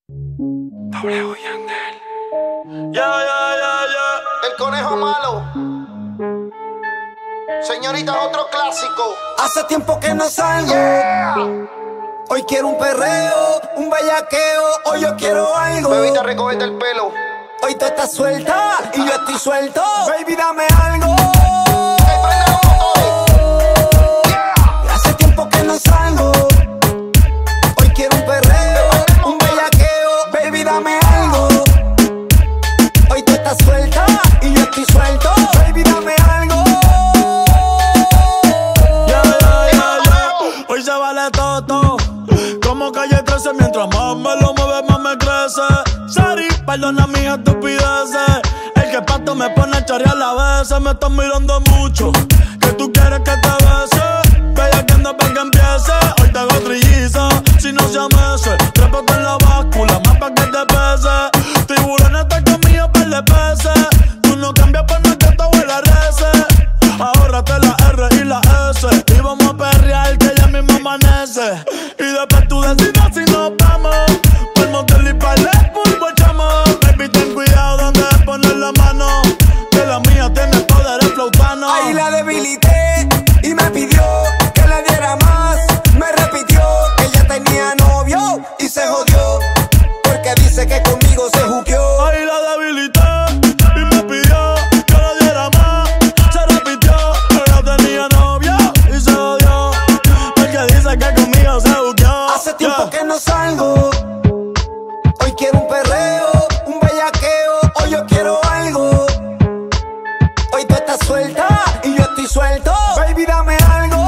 W Yandel. El conejo malo. Señorita, otro clásico. Hace tiempo que no salgo. Hoy quiero un perreo, un bellaqueo. Hoy yo quiero algo. Bebita, recogete el pelo. Hoy tú estás suelta y yo estoy suelto. Baby, dame algo. Prende los motores. Hace tiempo que no salgo. Hoy quiero un perreo, un bellaqueo. Baby, dame algo. Hoy tú estás suelta y yo estoy suelto. Baby, dame algo. Hoy se vale todo. Como Calle 13, mientras más me lo mueve, más me crece. Sari, perdona mis estupideces. El que pato me pone a charear a veces. Me estás mirando mucho, que tú quieres que te bese. Bella que anda pa' que empiece. Hoy te hago trilliza, si no se amese. Trépate en la báscula, más pa' que te pese. Tiburón está conmigo par de peces. Tú no cambias por más que tu abuela rece. Ahórrate la R y la S. Y vamos a perrear que ya mismo amanece. Y después tú decides si nos vamos pa'l motel y pa'l pool, chamo. Baby, ten cuidado donde poner la mano, que la mía tiene poder flautano. Ahí la debilité y me pidió que le diera más. Me repitió que ya tenía novio y se jodió, porque dice que conmigo se juqueó. Ahí la debilité y me pidió que le diera más. Se repitió que ya tenía novio y se jodió, porque dice que conmigo se juqueó. Hace tiempo que no salgo. Hoy quiero un perreo, un bellaqueo. Hoy yo quiero algo. Hoy tú estás suelta y yo estoy suelto. Baby, dame algo.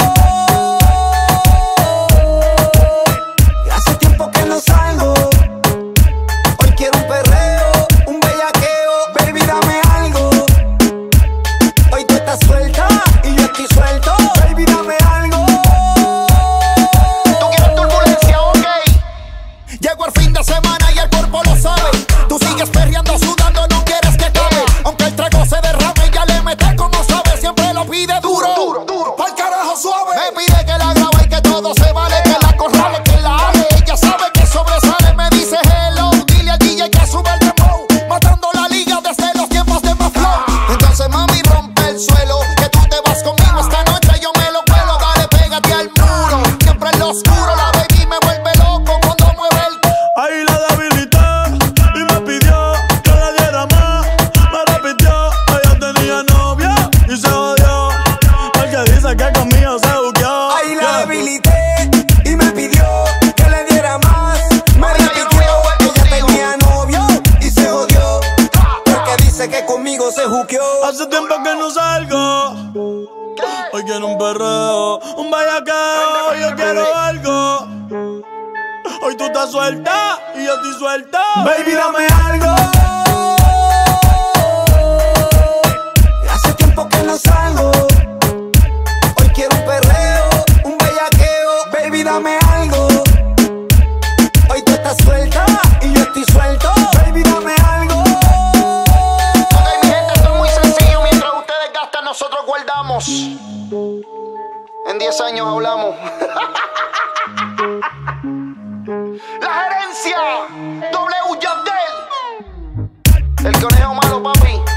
Hace tiempo que no salgo. Hoy quiero un perreo, un bellaqueo. Baby, dame algo. Hoy tú estás suelta y yo estoy suelto. Baby, dame algo. Tú quieres turbulencia, ok. Llegó el fin de semana y el cuerpo lo sabe. Tú sigues perreando, sudando, no quieres que acabe. Aunque el trago se derrame, ya le metes como sabe. Siempre lo pide duro, pa'l carajo suave. Me pide que la grabe y que todo se vale. Que la corrale, que la ale. Ella sabe que sobresale. Me dice hello, dile al DJ que sube el dembow. Matando la liga desde los tiempos de Maflow. Entonces mami, rompe el suelo. Que tú te vas conmigo esta noche, yo me lo cuelo. Dale, pégate al muro. Siempre en lo oscuro, la baby me vuelve loco cuando mueve el... Ahí la debilité y me pidió que le diera más. Me repitió que ya tenía novia y se odió, porque dice que conmigo se buqueó. Ahí la debilité y me pidió que le diera más. Me repitió que ya tenía novio y se jodió, porque dice que conmigo se juqueó. Hace tiempo que no salgo. Hoy quiero un perreo, un bellaqueo. Yo quiero algo. Hoy tú estás suelta y yo estoy suelta. Baby, dame algo. Hace tiempo que no salgo. Hoy quiero un perreo, un bellaqueo. Baby, dame algo. Hoy tú estás suelta y yo estoy suelto. Baby, dame algo. Ok, mi gente, esto es muy sencillo. Mientras ustedes gastan, nosotros guardamos. En 10 años hablamos. La gerencia, W Yandel. El conejo malo, papi.